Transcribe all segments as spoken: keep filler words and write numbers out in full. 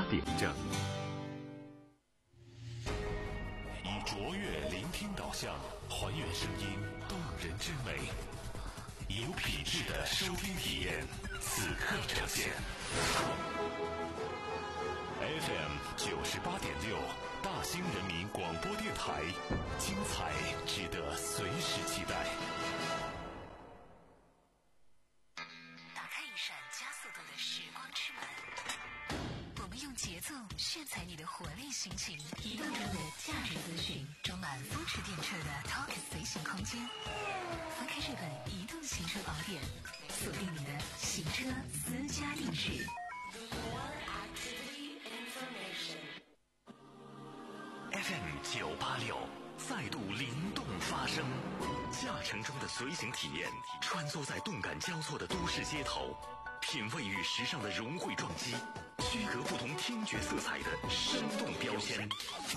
点正。 以卓越聆听导向，还原声音动人之美，有品质的收听体验，此刻呈现。F M 九十八点六，大兴人民广播电台，精彩值得随时期待。 打开一扇加速度的时光之门，我们用节奏炫彩你的活力心情，移动中的价值资讯，装满风驰电掣的 Talk 随行空间。翻开这本移动行车宝典，锁定你的行车私家定制。 F M 九八六再度灵动发声，驾乘中的随行体验，穿梭在动感交错的都市街头，品味与时尚的融汇撞击，区隔不同听觉色彩的生动标签。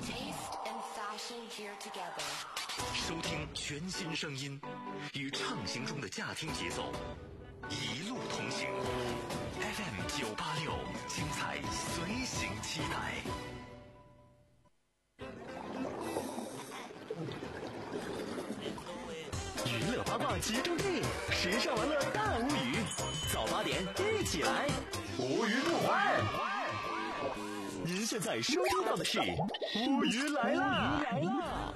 收听全新声音，与畅行中的驾听节奏，一路同行。F M 九八六，精彩随行期待。 娱乐八卦集中地，时尚玩乐大无语。早八点一起来，无语不欢。您现在收听到的是无语来啦！来啦！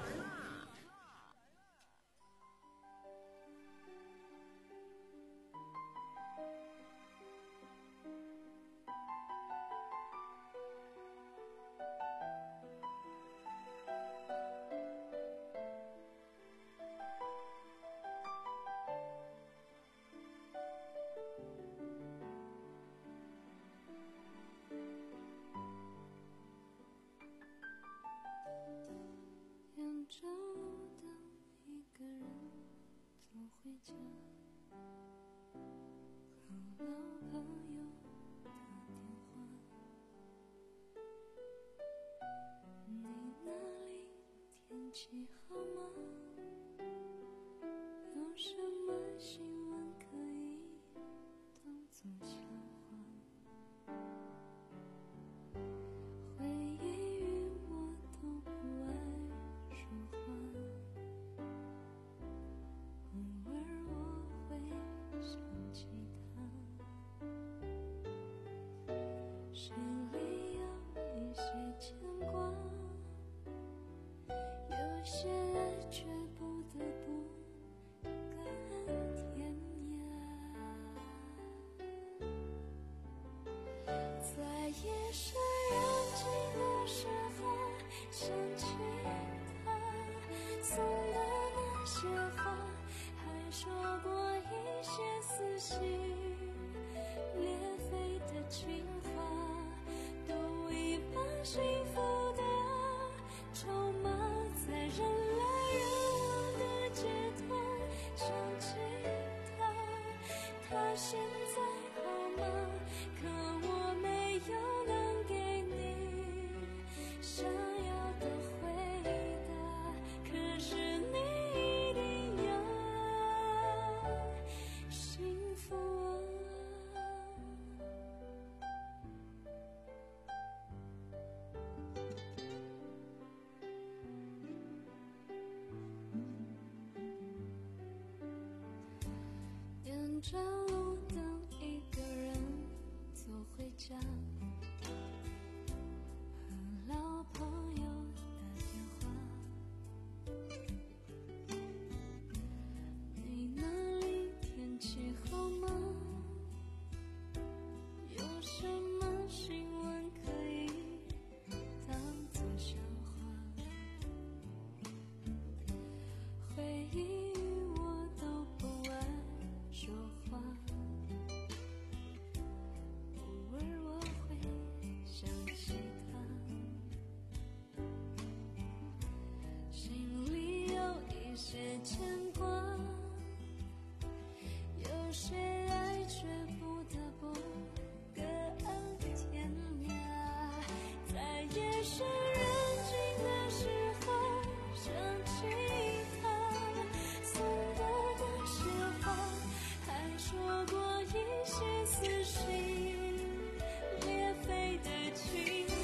说过一些撕心裂肺的情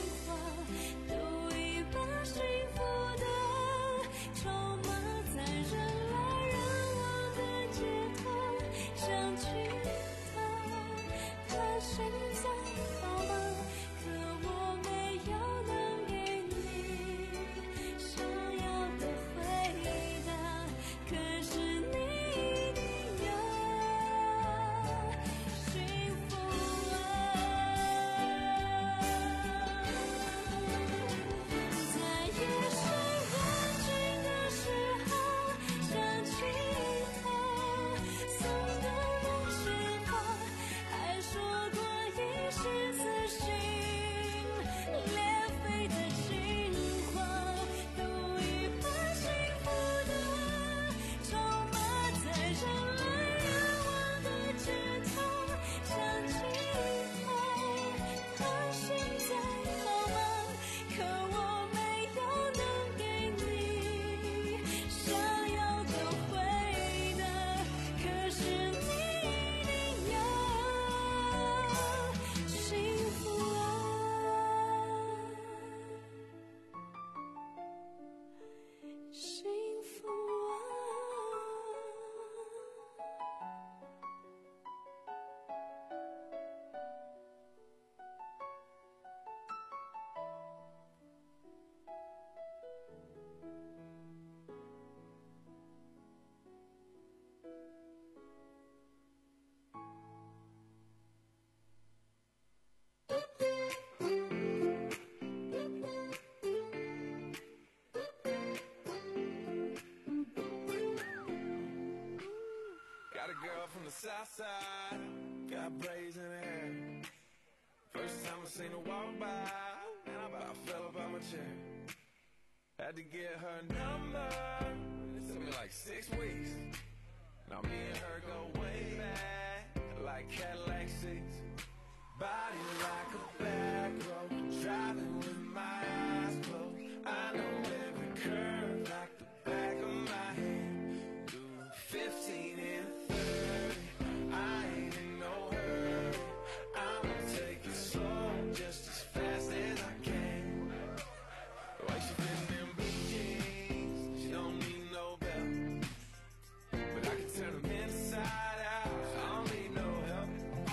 outside, got braids in her hair. First time I seen her walk by, and I about fell up out my chair. Had to get her number, it took me like six weeks. Now me and her go way back, like Cadillac seats. Body like a back road, driving with my eyes closed. I know every curve like the back of my hand. Do fifteen and thirty, I ain't in no hurry. I'ma take it slow, just as fast as I can. The way she fit in them blue jeans, she don't need no belt. But I can turn them inside out, I don't need no help.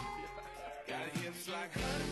Got hips like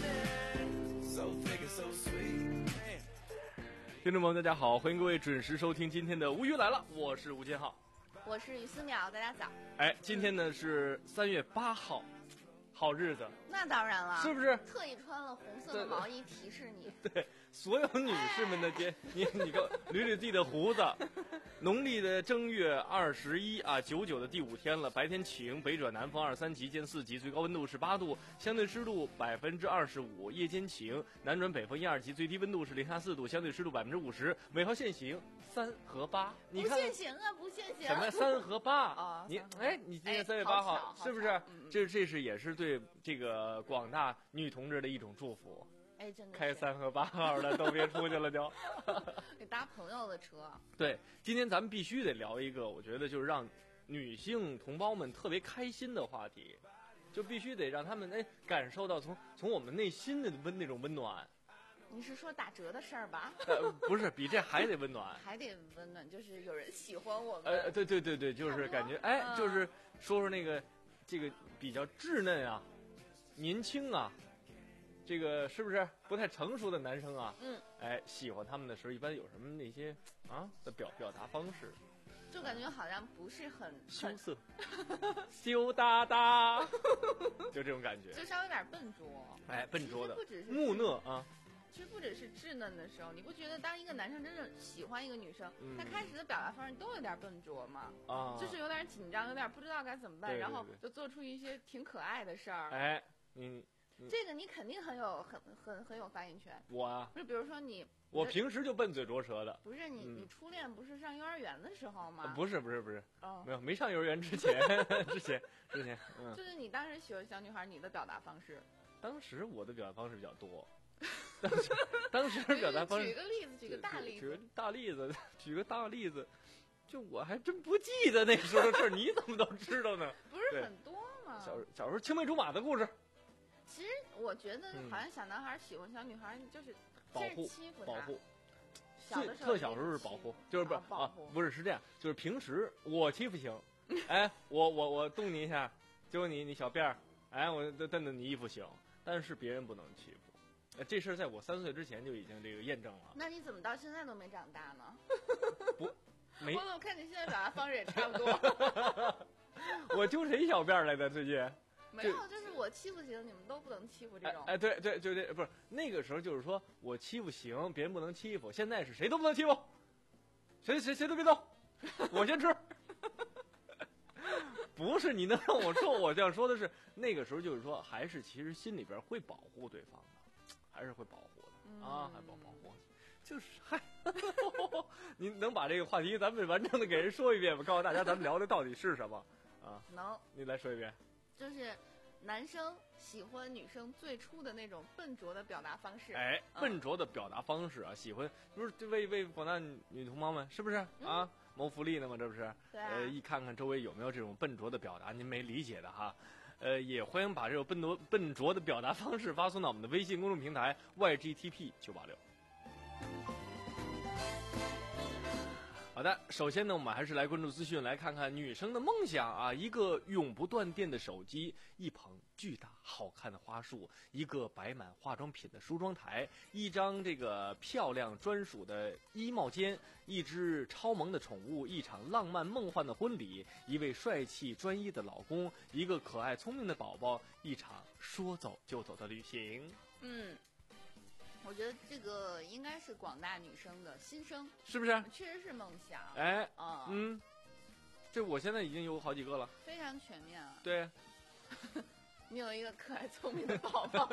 honey, so thick and so sweet. 听众朋友大家好，欢迎各位准时收听今天的无语来了，我是吴建浩， 我是于思淼，大家早。 哎，今天呢是三月八号，好日子。 那当然了， 是不是特意穿了红色的毛衣提示你？ 对，所有女士们的肩，你你个捋捋自己的胡子。农历的正月二十一啊，九九的第五天了，白天晴，北转南风二三级见四级，最高温度是八度，相对湿度百分之二十五。夜间晴，南转北风一二级，最低温度是零下四度，相对湿度百分之五十。尾号限行三和八，你看不限行啊，不限行。 什么三和八啊？ 你哎，你今天三月八八号是不是？ 嗯、 这这是也是对这个广大女同志的一种祝福。 哎，真的开三和八号的都别出去了就， 给搭朋友的车。 对，今天咱们必须得聊一个，我觉得就是让女性同胞们特别开心的话题，就必须得让他们哎感受到从从我们内心的温那种温暖。 你是说打折的事儿吧？ 呃，不是，比这还得温暖， 还得温暖，就是有人喜欢我们。 呃，对对对对，就是感觉哎， 嗯、 就是说说那个这个比较稚嫩啊，年轻啊。这个是不是不太成熟的男生啊？ 嗯， 哎，喜欢他们的时候，一般有什么那些啊的表表达方式？ 就感觉好像不是很羞涩，羞答答，就这种感觉， 就稍微有点笨拙。 哎，笨拙的， 不只是木讷啊。 其实不只是稚嫩的时候，你不觉得当一个男生真正喜欢一个女生， 嗯、 他开始的表达方式都有点笨拙吗？ 啊， 就是有点紧张，有点不知道该怎么办， 对对对， 然后就做出一些挺可爱的事儿。 哎，你。 这个你肯定很有很很很有发言权。 我啊， 不是，比如说你， 我平时就笨嘴拙舌的。 不是你， 嗯、 你初恋不是上幼儿园的时候吗？ 啊、不是不是不是， 哦， 没有没上幼儿园之前之前之前，嗯， 就是你当时喜欢小女孩，你的表达方式。 当时我的表达方式比较多，当时当时表达方式。 举个例子，举个大例子， 举个大例子，举个大例子，就我还真不记得那时候的事，你怎么都知道呢？ 不是很多吗？ 小小时候青梅竹马的故事。 其实我觉得，好像小男孩喜欢小女孩，就是保护、 欺负保护。 小的时候特小时候是保护，就是不是啊？ 不是是这样，就是平时我欺负行，哎，我我我动你一下，揪你你小辫儿，哎，我蹬蹬你衣服行，但是别人不能欺负。这事儿在我三岁之前就已经这个验证了。 那你怎么到现在都没长大呢？ 不，没。 我怎么看你现在表达方式也差不多？ 我揪谁小辫儿来的最近？ 没有，就是我欺负行，你们都不能欺负这种。 哎，哎对对，就这不是那个时候，就是说我欺负行，别人不能欺负。现在是谁都不能欺负，谁谁谁都别动，我先吃。不是你能让我说，我这样说的是那个时候，就是说还是其实心里边会保护对方的，还是会保护的、嗯、啊，还保保护。就是嗨，你能把这个话题咱们完整的给人说一遍吗？告诉大家咱们聊的到底是什么啊？ 能， 你来说一遍。 就是男生喜欢女生最初的那种笨拙的表达方式。 哎，笨拙的表达方式啊，嗯、喜欢不是为为广大女同胞们是不是、嗯、啊谋福利呢吗？这不是？ 对、啊。 呃，一看看周围有没有这种笨拙的表达，您没理解的哈。呃，也欢迎把这种笨拙笨拙的表达方式发送到我们的微信公众平台 Y G T P 九八六。好的，首先呢，我们还是来关注资讯，来看看女生的梦想啊！一个永不断电的手机，一捧巨大好看的花束，一个摆满化妆品的梳妆台，一张这个漂亮专属的衣帽间，一只超萌的宠物，一场浪漫梦幻的婚礼，一位帅气专一的老公，一个可爱聪明的宝宝，一场说走就走的旅行。 嗯。我觉得这个应该是广大女生的心声， 是不是？ 确实是梦想。 哎， 啊、 嗯，这我现在已经有好几个了， 非常全面啊。 对， 你有一个可爱聪明的宝宝。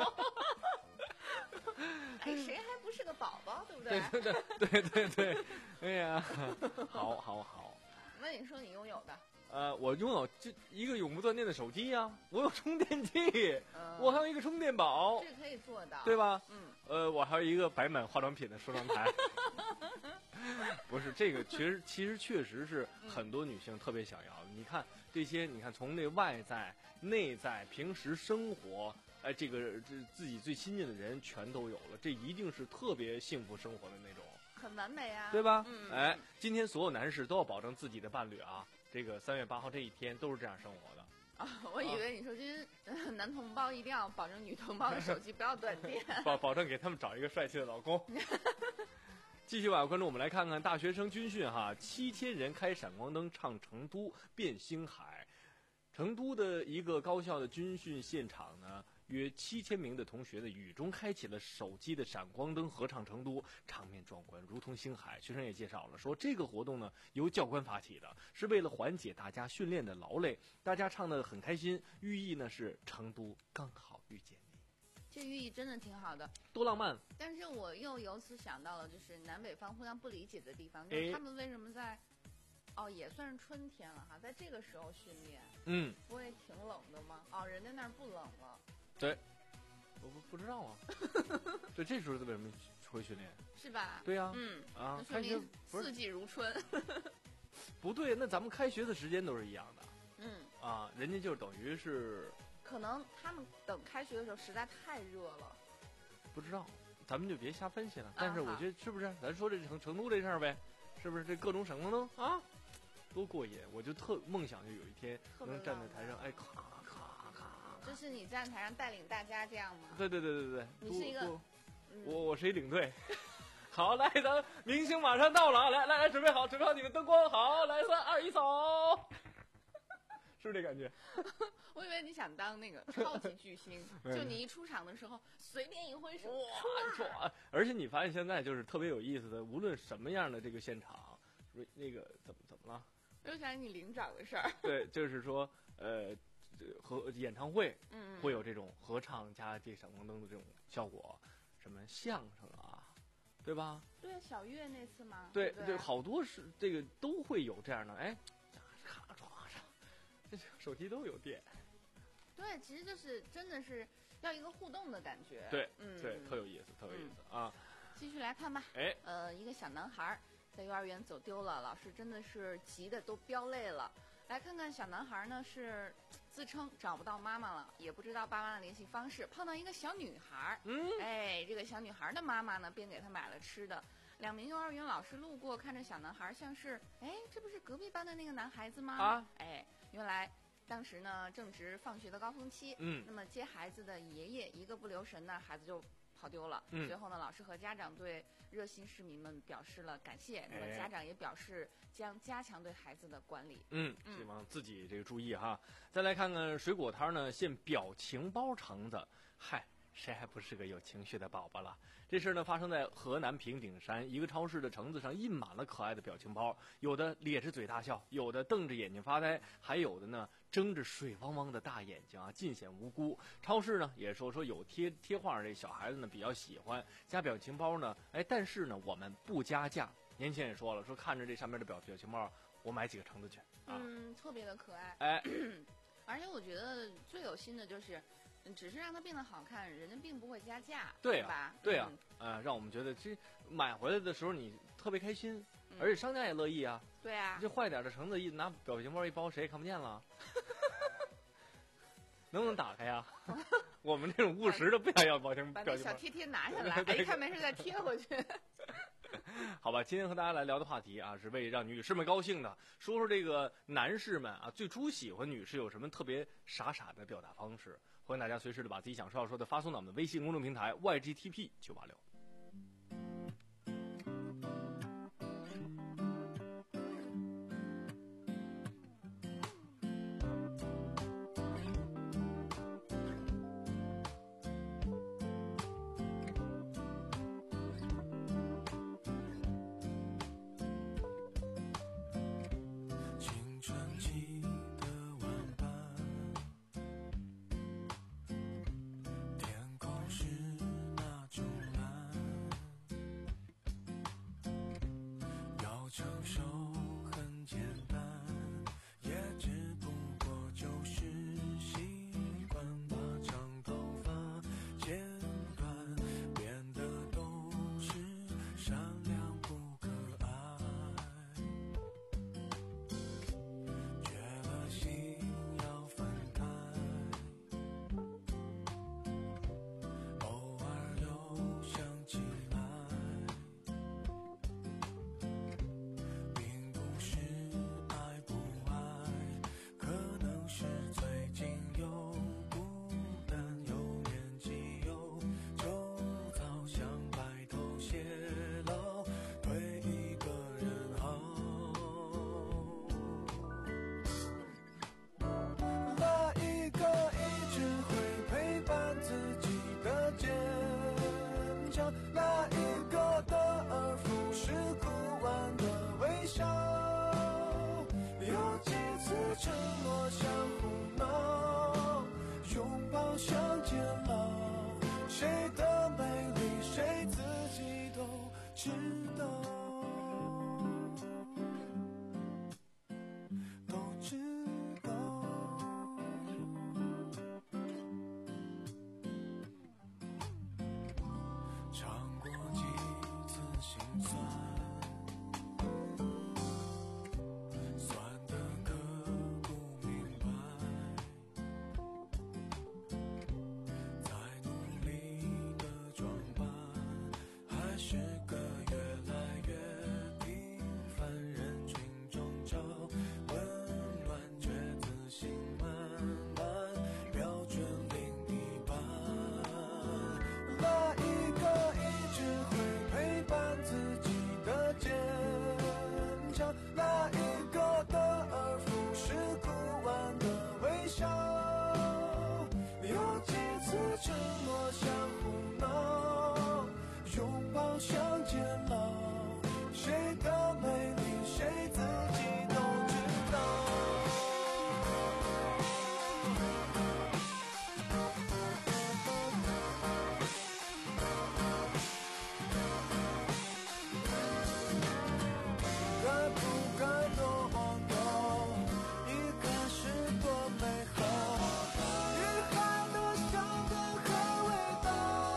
哎，谁还不是个宝宝，对不对？ 对对对对对对，哎呀，好好好。 那你说你拥有的？ 呃，我拥有这一个永不断电的手机呀、啊，我有充电器， 嗯、 我还有一个充电宝， 这可以做到， 对吧？ 嗯。 呃，我还有一个摆满化妆品的梳妆台。不是这个，其实其实确实是很多女性特别想要的。你看这些，你看从那外在、内在、平时生活，哎，这个这自己最亲近的人全都有了，这一定是特别幸福生活的那种， 很完美啊， 对吧？ 嗯， 哎，今天所有男士都要保证自己的伴侣啊，这个三月八号这一天都是这样生活的。 啊、哦，我以为你说今天、呃、男同胞一定要保证女同胞的手机不要断电， 保保证给他们找一个帅气的老公。继续吧，观众，我们来看看大学生军训哈，七千人开闪光灯唱《成都变星海》。成都的一个高校的军训现场呢，约七千名的同学的雨中开启了手机的闪光灯合唱《成都》，场面壮观，如同星海。学生也介绍了说，这个活动呢由教官发起的，是为了缓解大家训练的劳累，大家唱得很开心，寓意呢是成都刚好遇见你。 这寓意真的挺好的， 多浪漫！ 但是我又由此想到了，就是南北方互相不理解的地方，就是他们为什么在，哦，也算是春天了哈，在这个时候训练， 嗯， 不会挺冷的吗？哦，人家那儿不冷了。 对，我不不知道啊。对，这时候为什么会训练？ 是吧？ 对呀、啊， 嗯啊， 说明四季如春。 不对，那咱们开学的时间都是一样的。 嗯， 啊，人家就等于是。 可能他们等开学的时候实在太热了， 不知道，咱们就别瞎分析了。 啊、 但是我觉得是不是？咱说这成成都这事儿呗，是不是？这各种闪光灯啊，多过瘾！我就特梦想就有一天能站在台上，哎，咔咔咔。 就是你站台上带领大家这样吗？ 对对对对对， 你是一个， 嗯、我我是一领队。好，来，咱明星马上到了啊！来来来，准备好，准备好你们灯光，好，来，三二一，走。是不是这感觉？ 我以为你想当那个超级巨星，就你一出场的时候，随便一挥手， 哇！而且你发现现在就是特别有意思的，无论什么样的这个现场，那个怎么怎么了？ 我又想起你领长的事儿。 对，就是说，呃，和演唱会， 嗯， 会有这种合唱加这闪光灯的这种效果，什么相声啊，对吧？ 对，小岳那次嘛。 对， 对就好多是这个都会有这样的，哎，咔嚓嚓。这手机都有电， 对，其实就是真的是要一个互动的感觉， 对， 嗯， 对，特有意思，特有意思、嗯、啊！ 继续来看吧， 哎， 呃，一个小男孩在幼儿园走丢了，老师真的是急得都飙泪了。来看看小男孩呢，是自称找不到妈妈了，也不知道爸妈的联系方式，碰到一个小女孩， 嗯， 哎，这个小女孩的妈妈呢，便给他买了吃的。两名幼儿园老师路过，看着小男孩，像是，哎，这不是隔壁班的那个男孩子吗？ 啊， 哎。原来，当时呢正值放学的高峰期， 嗯， 那么接孩子的爷爷一个不留神呢，孩子就跑丢了。 嗯， 随后呢，老师和家长对热心市民们表示了感谢。那么家长也表示将加强对孩子的管理。 嗯，希望自己这个注意哈。再来看看水果摊呢，献表情包橙子，嗨。谁还不是个有情绪的宝宝了？这事儿呢发生在河南平顶山一个超市的橙子上，印满了可爱的表情包，有的咧着嘴大笑，有的瞪着眼睛发呆，还有的呢睁着水汪汪的大眼睛啊，尽显无辜。超市呢也说说有贴贴画，这小孩子呢比较喜欢加表情包呢，哎，但是呢我们不加价。年轻人也说了，说看着这上面的表表情包，我买几个橙子去啊， 嗯，特别的可爱。 哎， 而且我觉得最有心的就是。只是让它变得好看，人家并不会加价， 对啊、 吧？ 对啊，嗯、呃，让我们觉得这买回来的时候你特别开心，嗯、而且商家也乐意啊。 对啊， 这坏点的橙子一拿表情包一包，谁也看不见了。能不能打开呀？我们这种务实的不想要表情把表情包。 把那小贴贴拿下来，哎，看没事再贴回去。 好吧，今天和大家来聊的话题啊，是为让女士们高兴的，说说这个男士们啊，最初喜欢女士有什么特别傻傻的表达方式？欢迎大家随时的把自己想说要说的发送到我们的微信公众平台 Y G T P 九八六。 知道，都知道。尝过几次心酸，酸的刻骨铭白，再努力的装扮，还是个越来越平凡人群中找温暖，却自信满满，标准另一半。那一个一直会陪伴自己的坚强，那一个得而复失哭完的微笑，有几次承诺像胡闹，拥抱像煎熬，谁的美丽谁自己都知道。该不该都忘掉，一开始多美好，遗憾的笑得很伟大。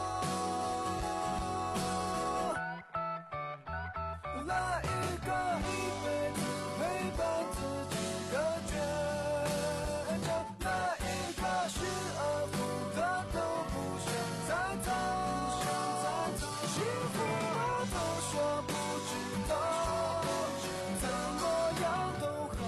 那一个一辈子陪伴自己的倔强，那一个失而复得都不想再走，幸福了都说不知道，怎么样都好。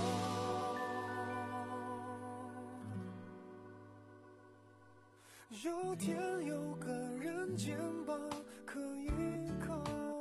有天有个人肩膀可以靠。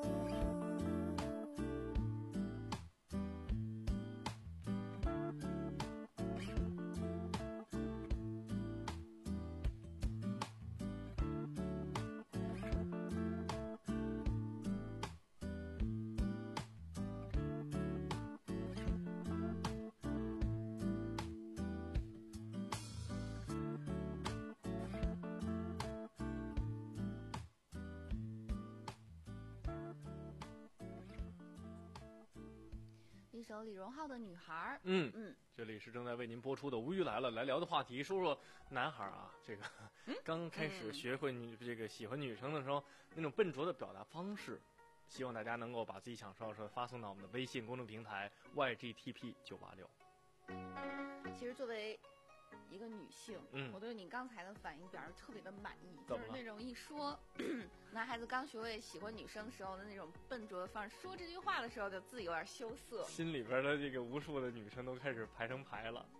一首李荣浩的《女孩》。 嗯嗯， 这里是正在为您播出的《无语来了》，来聊的话题，说说男孩啊，这个、 嗯、 刚开始学会女、嗯、这个喜欢女生的时候，那种笨拙的表达方式，希望大家能够把自己想说的说发送到我们的微信公众平台 Y G T P 九八六。 其实作为一个女性， 嗯， 我对你刚才的反应表示特别的满意， 就是那种一说男孩子刚学会喜欢女生时候的那种笨拙的方式，说这句话的时候就自己有点羞涩， 心里边的这个无数的女生都开始排成排了。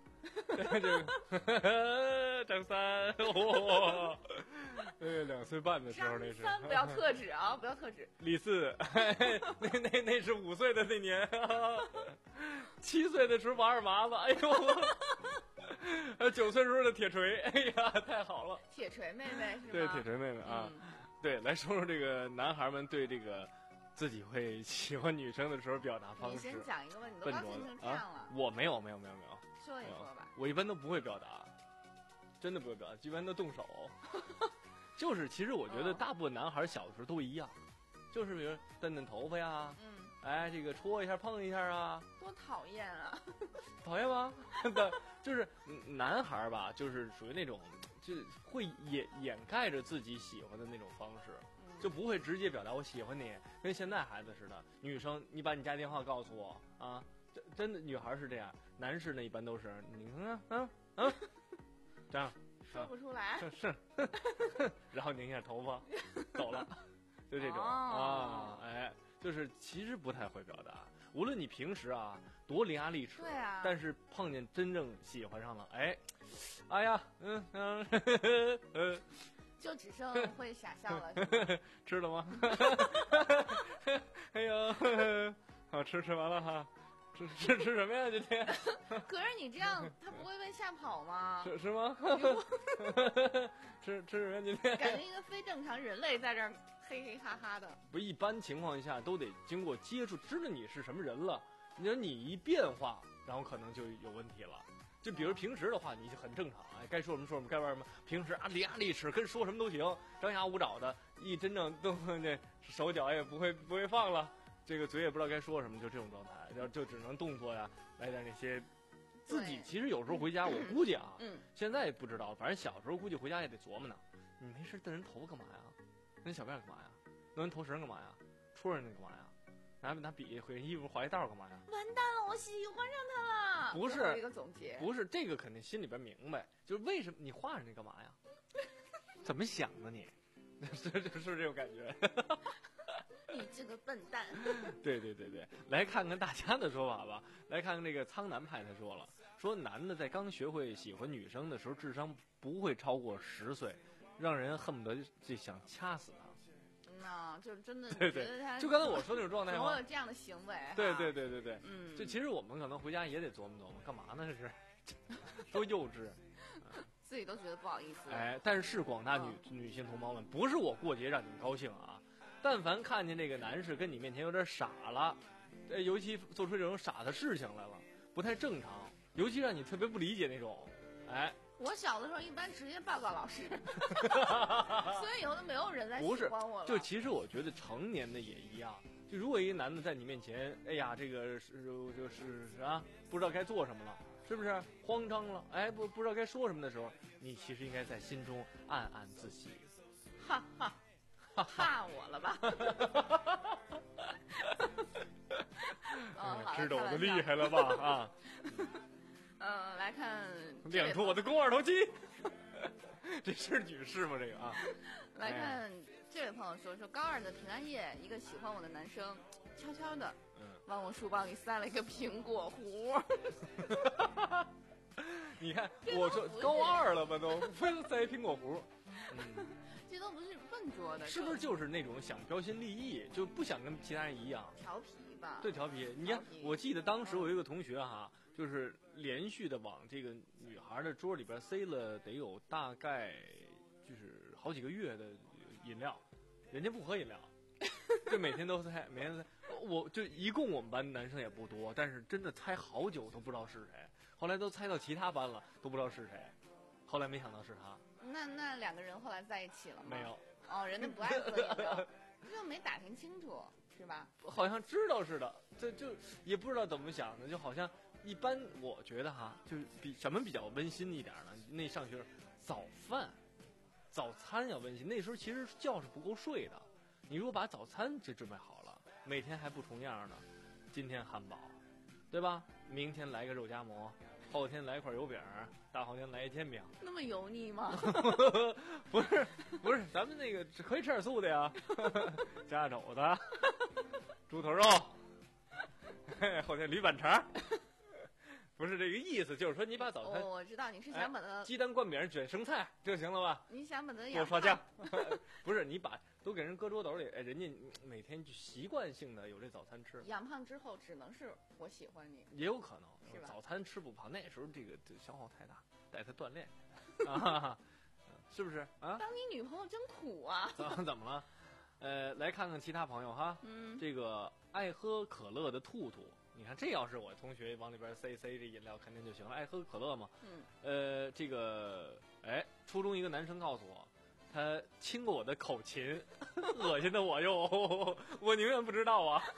这张三，哇，那个两岁半的时候，那是张三不要特指啊，不要特指。 李四，那那那是五岁的那年，七岁的时候王二麻子，哎呦，呃，九岁时候的铁锤，哎呀，太好了。 铁锤妹妹是吗？ 对，铁锤妹妹啊，嗯、对，来说说这个男孩们对这个自己会喜欢女生的时候表达方式。 你先讲一个吧，你都高兴成这样了。 啊、我没有，没有，没有，没有。 说一说吧。 我一般都不会表达，真的不会表达，一般都动手。就是，其实我觉得大部分男孩小的时候都一样，就是比如蹬蹬头发呀， 嗯， 哎，这个戳一下碰一下啊， 多讨厌啊！ 讨厌吗？就是男孩吧，就是属于那种，就是会掩掩盖着自己喜欢的那种方式， 嗯、 就不会直接表达我喜欢你，跟现在孩子似的。女生，你把你家电话告诉我啊。真的，女孩是这样，男士呢一般都是你看啊啊啊，这样说不出来， 是是，然后拧一下头发，走了，就这种、 哦、 啊，哎，就是其实不太会表达。无论你平时啊多伶牙俐齿， 对啊， 但是碰见真正喜欢上了，哎，哎呀，嗯嗯嗯， 就只剩会傻笑了， 吃了吗？哎呦，好吃，吃完了哈。吃吃吃什么呀？今天？ 可是你这样，他不会被吓跑吗？ 是是吗？吃吃什么呀？今天？ 感觉一个非正常人类在这儿嘿嘿哈哈的。 不，一般情况下都得经过接触，知道你是什么人了。你说你一变化，然后可能就有问题了。就比如平时的话，你就很正常，哎，该说什么说什么，该玩什么。平时啊，伶牙俐齿，跟说什么都行，张牙舞爪的。 一真正动这手脚也不会不会放了，这个嘴也不知道该说什么，就这种状态，就就只能动作呀，来点那些。自己其实有时候回家，我估计啊， 嗯， 现在也不知道，反正小时候估计回家也得琢磨呢。你没事瞪人头发干嘛呀？弄小辫干嘛呀？弄人头绳干嘛呀？戳人家干嘛呀？拿拿笔给人衣服划一道干嘛呀？ 完蛋了，我喜欢上他了。 不是一个总结， 不是这个肯定心里边明白，就是为什么你画人家干嘛呀？怎么想的你？是是这种感觉。 你这个笨蛋。 对对对对，来看看大家的说法吧。来看看这个苍南派，他说了，说男的在刚学会喜欢女生的时候，智商不会超过十岁，让人恨不得就想掐死他。 那、嗯、就真的对对， 觉得他就刚才我说那种状态吗？ 怎么有这样的行为？ 对对对对对， 嗯， 这其实我们可能回家也得琢磨琢磨，干嘛呢？这是多幼稚。 自己都觉得不好意思。 哎，但是广大女、嗯、女性同胞们，不是我过节让你们高兴啊，但凡看见这个男士跟你面前有点傻了，呃，尤其做出这种傻的事情来了，不太正常，尤其让你特别不理解那种，哎。 我小的时候一般直接报告老师，所以以后都没有人来喜欢我了。 就其实我觉得成年的也一样，就如果一个男的在你面前，哎呀，这个是就是啊，不知道该做什么了。是不是慌张了？哎，不不知道该说什么的时候，你其实应该在心中暗暗自喜。 哈哈，怕我了吧？ 嗯，知道我的厉害了吧？啊， 嗯，来看亮出我的肱二头肌。这是女士吗？这个啊， 来看这位朋友说，说高二的平安夜，一个喜欢我的男生悄悄的。往我书包里塞了一个苹果核。 你看，我说高二了吧都，非要塞苹果核。嗯， 这都不是笨拙的， 是不是就是那种想标新立异，就不想跟其他人一样？ 调皮吧？ 对，调皮。你看，我记得当时我有一个同学哈，就是连续的往这个女孩的桌里边塞了得有大概就是好几个月的饮料，人家不喝饮料。就每天都猜，每天都猜，我就一共我们班男生也不多，但是真的猜好久都不知道是谁，后来都猜到其他班了，都不知道是谁，后来没想到是他。 那那两个人后来在一起了吗？ 没有。 哦，人家不爱喝饮料，就没打听清楚，是吧？ 好像知道似的，这就也不知道怎么想的，就好像一般，我觉得哈，就是比什么比较温馨一点呢？那上学早饭、早餐要温馨，那时候其实觉是不够睡的。你如果把早餐就准备好了，每天还不重样呢，今天汉堡，对吧？明天来个肉夹馍，后天来块油饼，大后天来一煎饼。 那么油腻吗？ 不是，不是，咱们那个可以吃点素的呀，夹肘子、猪头肉，后天驴板肠。不是这个意思，就是说你把早餐， 哦、我知道你是想把它、 哎、鸡蛋灌饼卷生菜就行了吧？ 你想把它多刷酱，不是你把都给人搁桌斗里，哎，人家每天就习惯性的有这早餐吃。 养胖之后只能是我喜欢你， 也有可能是吧？ 早餐吃不胖，那时候这个消耗太大，带他锻炼啊，是不是啊？ 当你女朋友真苦啊！ 怎怎么了？呃，来看看其他朋友哈， 嗯， 这个爱喝可乐的兔兔。你看，这要是我同学往里边塞塞这饮料，肯定就行了。爱喝可乐嘛。 嗯。 呃，这个，哎，初中一个男生告诉我，他亲过我的口琴，恶心的我哟，我宁愿不知道啊。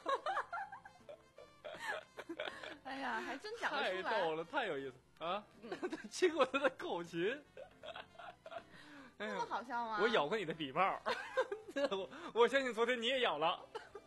哎呀，还真讲得出来。 太逗了，太有意思啊！他亲过他的口琴。 这么好笑吗？ 我咬过你的笔帽，我我相信昨天你也咬了。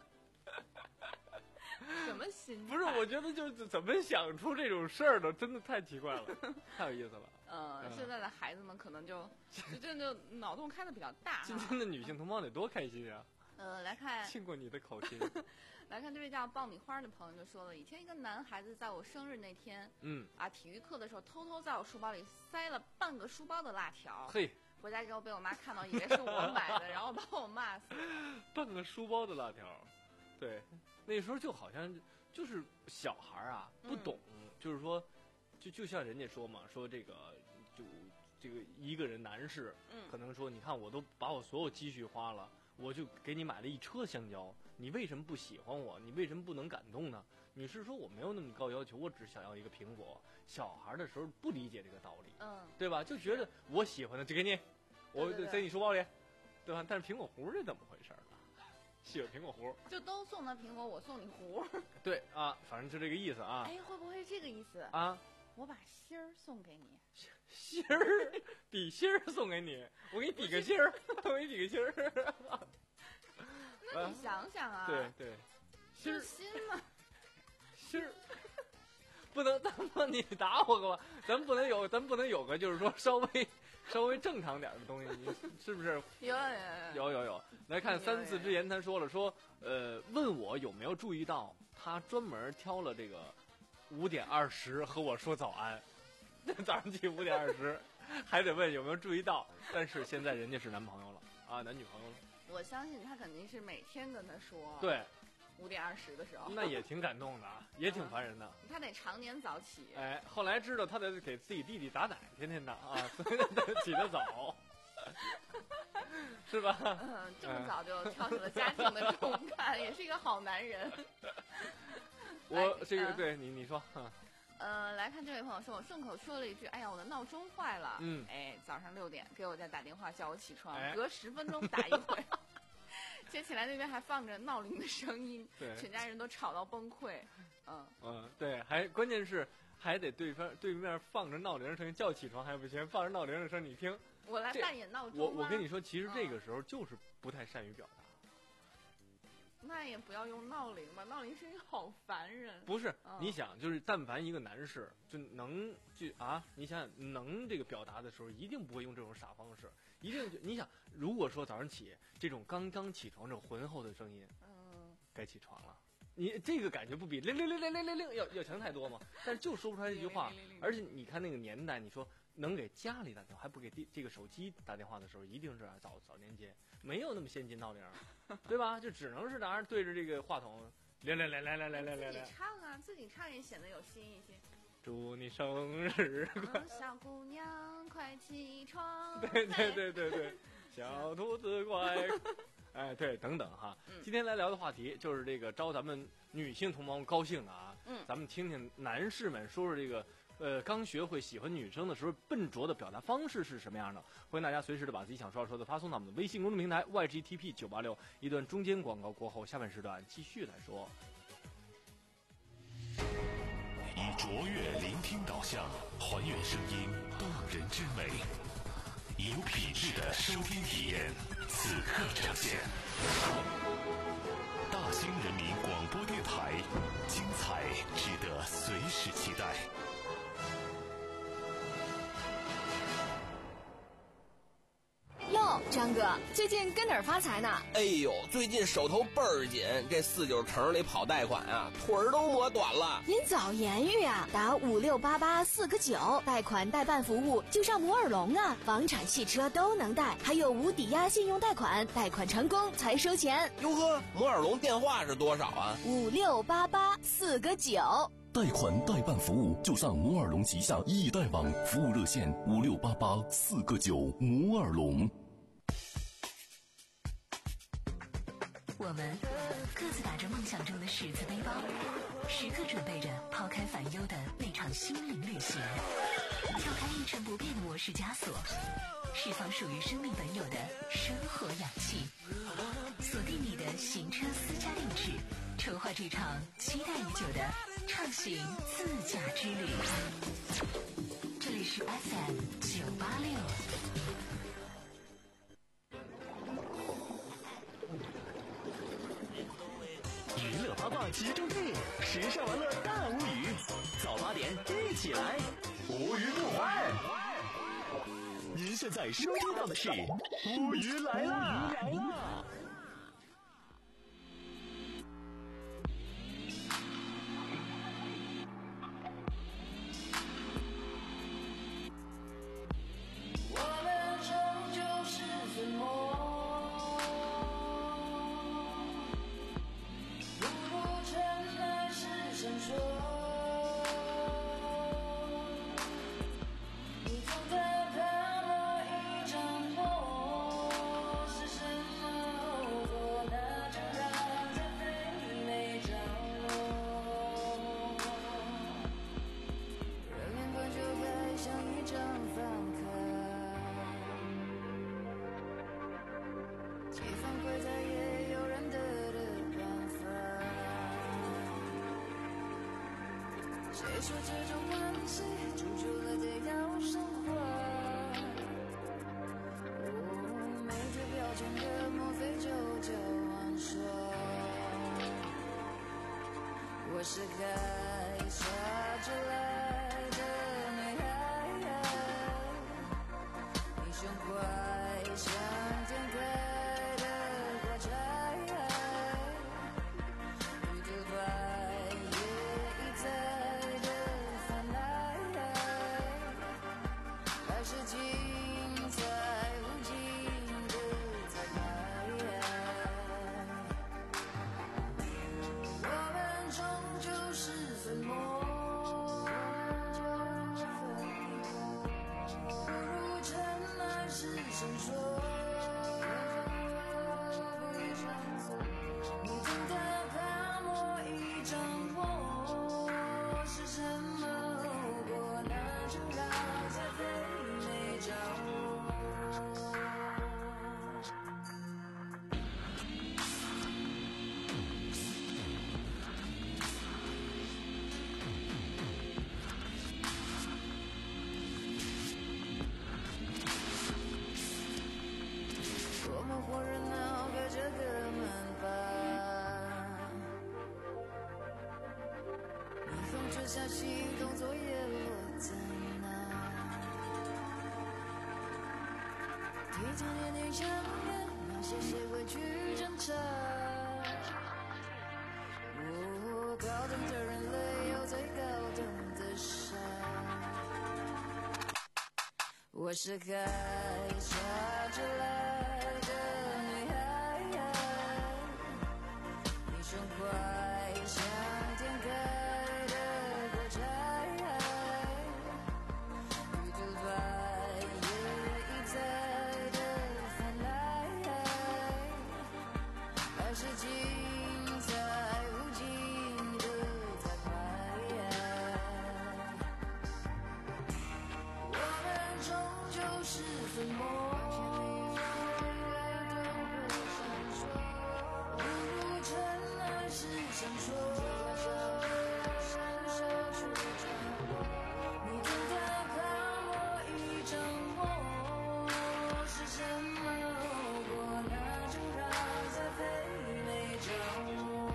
什么心？ 不是，我觉得就是怎么想出这种事儿的，真的太奇怪了，太有意思了。 呃，嗯、现在的孩子们可能就就就就脑洞开的比较大。 今天的女性同胞得多开心啊！ 呃，来看， 亲过你的口琴。 来看这位叫爆米花的朋友就说了，以前一个男孩子在我生日那天， 嗯， 啊，体育课的时候偷偷在我书包里塞了半个书包的辣条。 嘿， 回家之后被我妈看到，以为是我买的，然后把我骂死。 半个书包的辣条，对。那时候就好像就是小孩啊，不懂，嗯、就是说，就就像人家说嘛，说这个就这个一个人男士， 嗯， 可能说，你看我都把我所有积蓄花了，我就给你买了一车香蕉，你为什么不喜欢我？你为什么不能感动呢？女士说我没有那么高要求，我只想要一个苹果。小孩的时候不理解这个道理， 嗯， 对吧？就觉得我喜欢的就给你，我在你书包里。 对吧？但是苹果核这怎么回事呢？喜欢苹果核， 就都送他苹果，我送你核。 对啊，反正就这个意思啊。 哎，会不会是这个意思啊？ 我把芯儿送给你， 芯儿笔芯儿送给你，我给你比个芯儿，我给你比个芯儿。 那你想想啊， 对对，芯儿心嘛， 芯儿。不能，咱们你打我个吧，咱不能有，咱不能有个就是说稍微稍微正常点的东西，你是不是？ 有有有有有。来看三字之言，他说了说，呃，问我有没有注意到，他专门挑了这个五点二十和我说早安，早上起五点二十，还得问有没有注意到，但是现在人家是男朋友了啊，男女朋友了。 我相信他肯定是每天跟他说。 对。 五点二十的时候， 那也挺感动的，也挺烦人的。 嗯、他得常年早起。 哎，后来知道他得给自己弟弟打奶，天天的啊，所以得起得早，是吧？ 嗯，这么早就挑起了家庭的重担，也是一个好男人。 我这个、呃、对你你说，嗯。 呃，来看这位朋友说，我顺口说了一句：“哎呀，我的闹钟坏了。” 嗯， 哎，早上六点给我再打电话叫我起床， 哎、 隔十分钟打一回。接起来那边还放着闹铃的声音， 对， 全家人都吵到崩溃。嗯嗯，对，还关键是还得对方对面放着闹铃的声音叫起床还不行，放着闹铃的声你听。 我来扮演闹钟。 我我跟你说，其实这个时候就是不太善于表达。 嗯、那也不要用闹铃吧，闹铃声音好烦人。 不是， 嗯、 你想，就是但凡一个男士就能就啊，你想想能这个表达的时候，一定不会用这种傻方式。一定就你想，如果说早上起这种刚刚起床这种浑厚的声音， 嗯， 该起床了，你这个感觉不比铃铃铃铃铃铃铃要要强太多吗？但是就说不出来这句话，而且你看那个年代，你说能给家里打电话，还不给这个手机打电话的时候，一定是早早年间没有那么先进闹铃，对吧？就只能是拿着对着这个话筒铃铃铃铃铃铃铃铃。 自己唱啊，自己唱也显得有新一些。 祝你生日快乐， 小姑娘快起床。 对对对对对，小兔子乖，哎对，等等哈。 嗯、 今天来聊的话题就是这个招咱们女性同胞高兴的啊。 嗯， 咱们听听男士们说说这个呃刚学会喜欢女生的时候笨拙的表达方式是什么样的。欢迎大家随时的把自己想说要说的发送到我们的微信公众平台 Y G T P 九八六。一段中间广告过后，下半时段继续来说。 以卓越聆听导向，还原声音动人之美，以有品质的收听体验，此刻呈现。大兴人民广播电台，精彩值得随时期待。 哟，张哥，最近跟哪儿发财呢？ 哎呦，最近手头倍儿紧，这四九城里跑贷款啊，腿儿都磨短了。 您早言语啊，打五六八八四个九，贷款代办服务就上摩尔龙啊，房产、汽车都能贷，还有无抵押信用贷款，贷款成功才收钱。 哟呵，摩尔龙电话是多少啊？ 五六八八四个九。 贷款代办服务就上摩尔龙旗下易贷网，服务热线五六八八四个九。摩尔龙。 我们各自打着梦想中的十字背包，时刻准备着抛开烦忧的那场心灵旅行，跳开一成不变的模式枷锁，释放属于生命本有的生活氧气，锁定你的行车私家定制，筹划这场期待已久的畅行自驾之旅。这里是 F M 九八六。 娱乐八卦集中地，时尚玩乐大无语，早八点一起来，无语不欢。您现在收听到的是无语来啦！ 谁说这种关系处久了得要升华？哦，没贴标签的莫非就叫玩耍？我是海下着来的女孩，你胸怀像天开的花柴，遇到白夜一再的泛滥，还是精彩无尽的彩排。我们终究是粉末，不如尘埃是闪烁。你听它泡沫一掌握，是什么后果？那就让在非美掌握。我们或热闹隔着个门板，霓虹折下心，动作也落在哪？提着年龄相恋，那些谁会去侦查？哦，高等的人类有最高等的傻。我是海下着来的女孩，你胸怀像天开的火柴，遇到白夜一再的泛滥，还是精彩无尽的彩排。我们终究是粉末，不如尘埃是闪烁。你听它泡沫一掌握，是什么后果？那就让在非美掌握。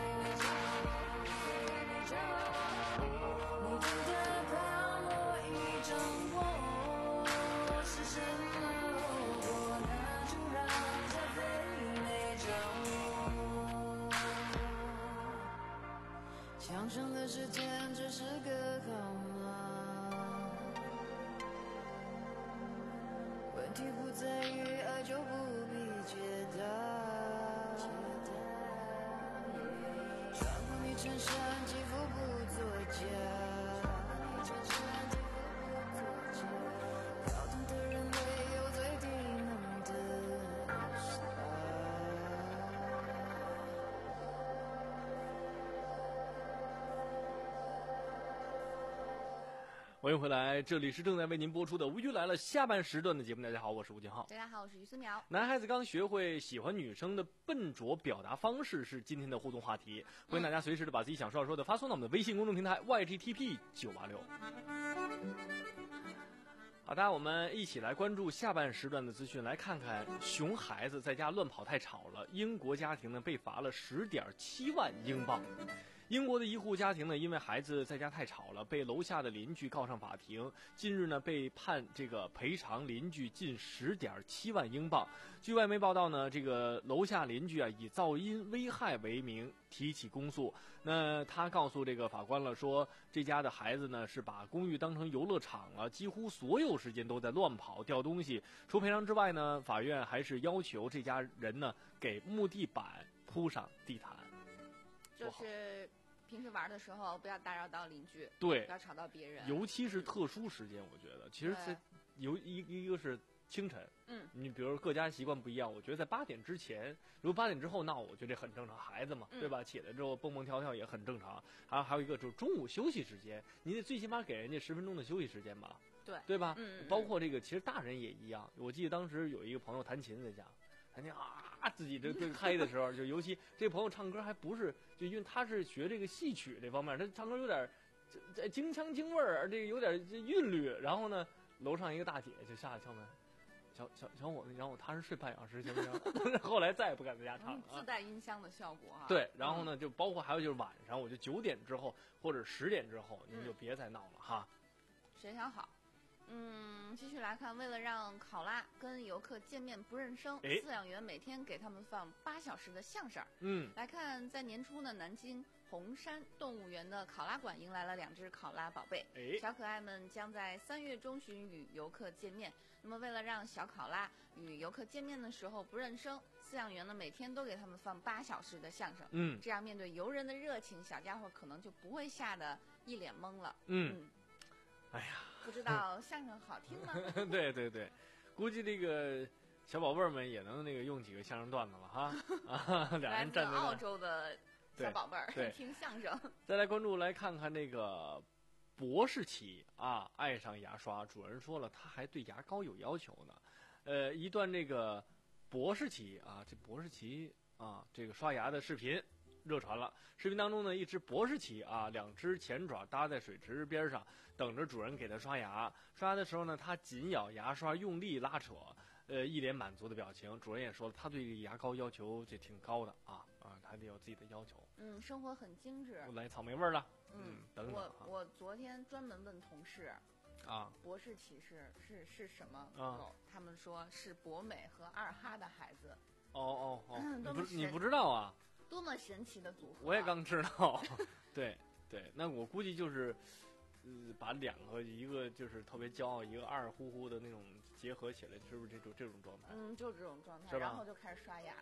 你听它泡沫一掌握，是什么后果？那就让在非美掌握。墙上的时间只是个号码，问题不在于爱，就不必解答。穿过你衬衫，肌肤不作假。高等的人类有最低能的傻。 欢迎回来，这里是正在为您播出的《无语来了》下半时段的节目。大家好，我是吴金浩。 大家好，我是于思苗。 男孩子刚学会喜欢女生的笨拙表达方式是今天的互动话题，欢迎大家随时的把自己想说要说的发送到我们的微信公众平台 Y G T P 九八六。好的，我们一起来关注下半时段的资讯，来看看熊孩子在家乱跑太吵了，英国家庭呢被罚了十点七万英镑。英国的一户家庭呢，因为孩子在家太吵了，被楼下的邻居告上法庭。近日呢，被判这个赔偿邻居近十点七万英镑。据外媒报道呢，这个楼下邻居啊，以噪音危害为名提起公诉。那他告诉这个法官了，说这家的孩子呢是把公寓当成游乐场了，几乎所有时间都在乱跑、掉东西。除赔偿之外呢，法院还是要求这家人呢给木地板铺上地毯。 就是平时玩的时候不要打扰到邻居， 对， 不要吵到别人， 尤其是特殊时间，我觉得其实在有一一个是清晨， 嗯， 你比如各家习惯不一样，我觉得在八点之前，如果八点之后闹，我觉得这很正常，孩子嘛， 嗯、 对吧？起来之后蹦蹦跳跳也很正常。还有还有一个就是中午休息时间，你得最起码给人家十分钟的休息时间吧， 对， 对吧？ 嗯， 包括这个，其实大人也一样。我记得当时有一个朋友弹琴在家。弹琴啊，自己这这嗨的时候，就尤其这朋友唱歌还不是，就因为他是学这个戏曲这方面，他唱歌有点这这京腔京味儿，这个有点这韵律。然后呢，楼上一个大姐就下来敲门，小小小伙子，你让我踏实睡半小时行不行？后来再也不敢在家唱了、 嗯。自带音箱的效果哈、啊。 对，然后呢，就包括还有就是晚上，我就九点之后或者十点之后，您就别再闹了、嗯、哈。 协调好。嗯，继续来看，为了让考拉跟游客见面不认生，饲养员每天给他们放八小时的相声。 嗯， 来看，在年初呢，南京红山动物园的考拉馆迎来了两只考拉宝贝。 哎， 小可爱们将在三月中旬与游客见面。那么，为了让小考拉与游客见面的时候不认生，饲养员呢每天都给他们放八小时的相声。 嗯， 这样面对游人的热情，小家伙可能就不会吓得一脸懵了。 嗯。 嗯哎呀， 不知道相声好听吗？ 对对对，估计这个小宝贝儿们也能那个用几个相声段子了哈。啊，俩人站在澳洲的小宝贝儿对听相声。 再来关注来看看那个博士奇啊，爱上牙刷，主人说了，他还对牙膏有要求呢。呃，一段这个博士奇啊，这博士奇啊，这个刷牙的视频热传了。视频当中呢，一只博士奇啊，两只前爪搭在水池边上，等着主人给它刷牙。刷牙的时候呢，它紧咬牙刷，用力拉扯，呃，一脸满足的表情。主人也说了，他对牙膏要求这挺高的啊啊，他得有自己的要求。 嗯，生活很精致。 来草莓味儿了。 嗯， 嗯等等、啊。 我我昨天专门问同事。 啊， 博士奇是是是什么狗、 啊？ 他们说是博美和二哈的孩子。 哦哦哦， 嗯、 你不你不知道啊？ 多么神奇的组合！ 我也刚知道。对对，那我估计就是，呃，把两个一个就是特别骄傲，一个二乎乎的那种结合起来，是不是这种这种状态？ 嗯，就这种状态， 是吧？ 然后就开始刷牙。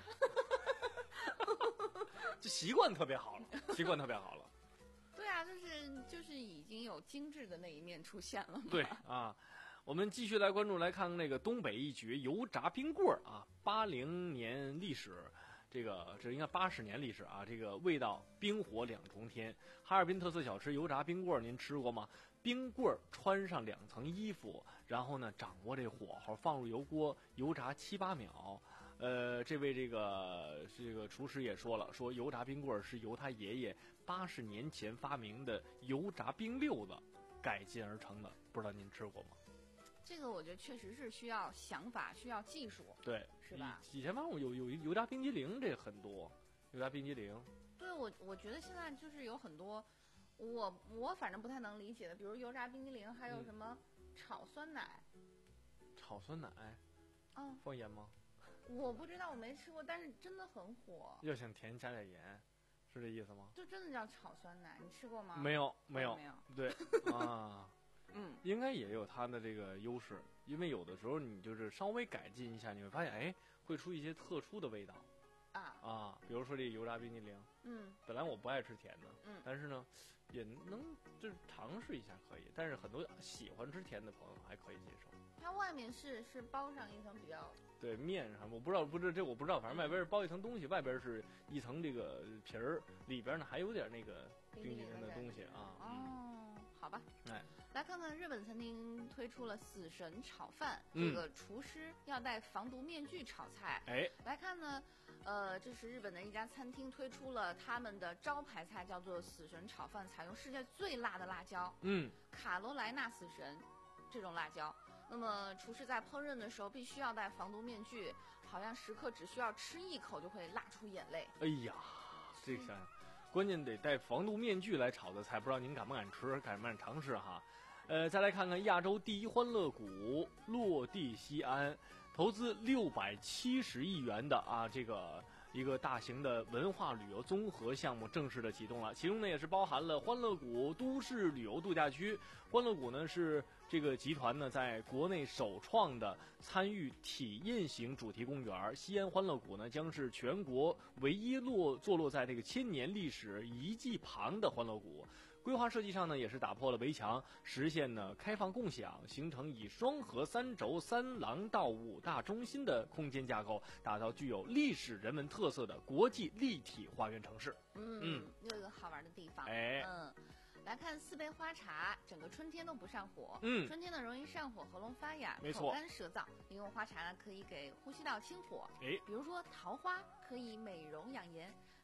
这习惯特别好了，习惯特别好了。 对啊，就是就是已经有精致的那一面出现了嘛。 对啊，我们继续来关注，来看那个东北一绝油炸冰棍儿啊，八零年历史。这个这应该八十年历史啊！这个味道冰火两重天，哈尔滨特色小吃油炸冰棍儿，您吃过吗？冰棍儿穿上两层衣服，然后呢掌握这火候，放入油锅油炸七八秒。呃，这位这个这个厨师也说了，说油炸冰棍儿是由他爷爷八十年前发明的油炸冰溜子改进而成的，不知道您吃过吗？ 这个我觉得确实是需要想法，需要技术， 对， 是吧？ 以前反正有有油炸冰激凌，这很多，油炸冰激凌。 对，我我觉得现在就是有很多，我我反正不太能理解的，比如油炸冰激凌，还有什么炒酸奶。 嗯、炒酸奶？ 嗯， 放盐吗？ 我不知道，我没吃过，但是真的很火。 要想甜加点盐，是这意思吗？ 就真的叫炒酸奶，你吃过吗？ 没有，没有， 没有。 对啊。 嗯， 应该也有它的这个优势，因为有的时候你就是稍微改进一下，你会发现，哎，会出一些特殊的味道， 啊啊，比如说这油炸冰激凌， 嗯， 本来我不爱吃甜的， 嗯， 但是呢，也能就是尝试一下可以，但是很多喜欢吃甜的朋友还可以接受。 它外面是是包上一层比较对面上，我不知道，不知这我不知道，反正外边是包一层东西，外边是一层这个皮儿，里边呢还有点那个冰激凌的东西啊。 哦，好吧， 哎。 来看看日本餐厅推出了死神炒饭， 嗯、 这个厨师要戴防毒面具炒菜。 哎， 来看呢，呃，这是日本的一家餐厅推出了他们的招牌菜，叫做死神炒饭，采用世界最辣的辣椒， 嗯， 卡罗莱纳死神这种辣椒。那么厨师在烹饪的时候必须要戴防毒面具，好像食客只需要吃一口就会辣出眼泪。 哎呀，这想想，关键得戴防毒面具来炒的菜，不知道您敢不敢吃，敢不敢尝试哈？呃，再来看看亚洲第一欢乐谷落地西安，投资六百七十亿元的啊，这个一个大型的文化旅游综合项目正式的启动了。其中呢也是包含了欢乐谷都市旅游度假区。欢乐谷呢是这个集团呢在国内首创的参与体验型主题公园。西安欢乐谷呢将是全国唯一落坐落在这个千年历史遗迹旁的欢乐谷。规划设计上呢，也是打破了围墙，实现呢开放共享，形成以双河三轴三廊道五大中心的空间架构，打造具有历史人文特色的国际立体花园城市。 嗯， 嗯又一个好玩的地方。 哎， 嗯。来看四杯花茶，整个春天都不上火。 嗯， 春天呢容易上火，喉咙发哑， 没错， 口干舌燥。利用花茶呢可以给呼吸道清火。 哎， 比如说桃花可以美容养颜，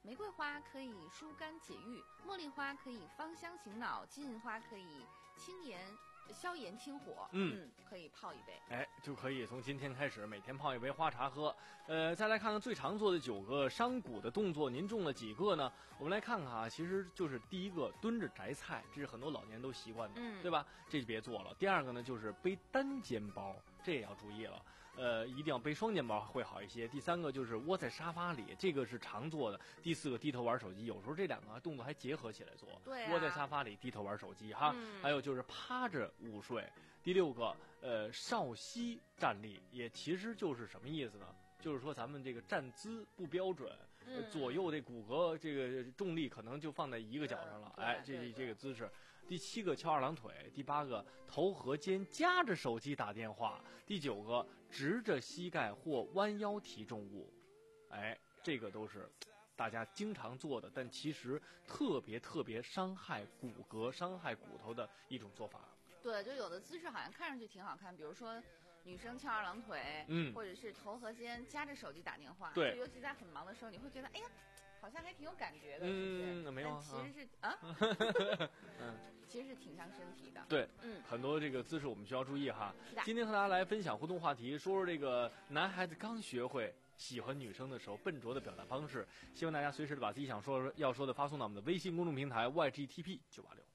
玫瑰花可以疏肝解郁，茉莉花可以芳香醒脑，金银花可以清炎。消炎清火， 嗯嗯，可以泡一杯， 哎，就可以从今天开始每天泡一杯花茶喝。呃，再来看看最常做的九个伤骨的动作，您中了几个呢？我们来看看啊，其实就是第一个蹲着摘菜，这是很多老年人都习惯的， 嗯， 对吧？这就别做了。第二个呢，就是背单肩包，这也要注意了。呃，一定要背双肩包会好一些。第三个就是窝在沙发里，这个是常做的。第四个低头玩手机，有时候这两个动作还结合起来做。 对、啊， 窝在沙发里低头玩手机哈、 嗯。 还有就是趴着午睡。第六个，呃，少膝站立，也其实就是什么意思呢？就是说咱们这个站姿不标准， 嗯、 左右这骨骼这个重力可能就放在一个脚上了。 嗯、 哎，这这个姿势。第七个翘二郎腿，第八个头和肩夹着手机打电话，第九个直着膝盖或弯腰提重物，哎，这个都是大家经常做的，但其实特别特别伤害骨骼、伤害骨头的一种做法。 对，就有的姿势好像看上去挺好看，比如说女生翘二郎腿， 嗯， 或者是头和肩夹着手机打电话， 对， 就尤其在很忙的时候，你会觉得，哎呀。好像还挺有感觉的， 嗯，没有， 其实是啊， 嗯， 其实是挺伤身体的。 对， 嗯， 很多这个姿势我们需要注意哈。 是的。 今天和大家来分享互动话题，说说这个男孩子刚学会喜欢女生的时候笨拙的表达方式，希望大家随时的把自己想说要说的发送到我们的微信公众平台 Y G T P 九八六。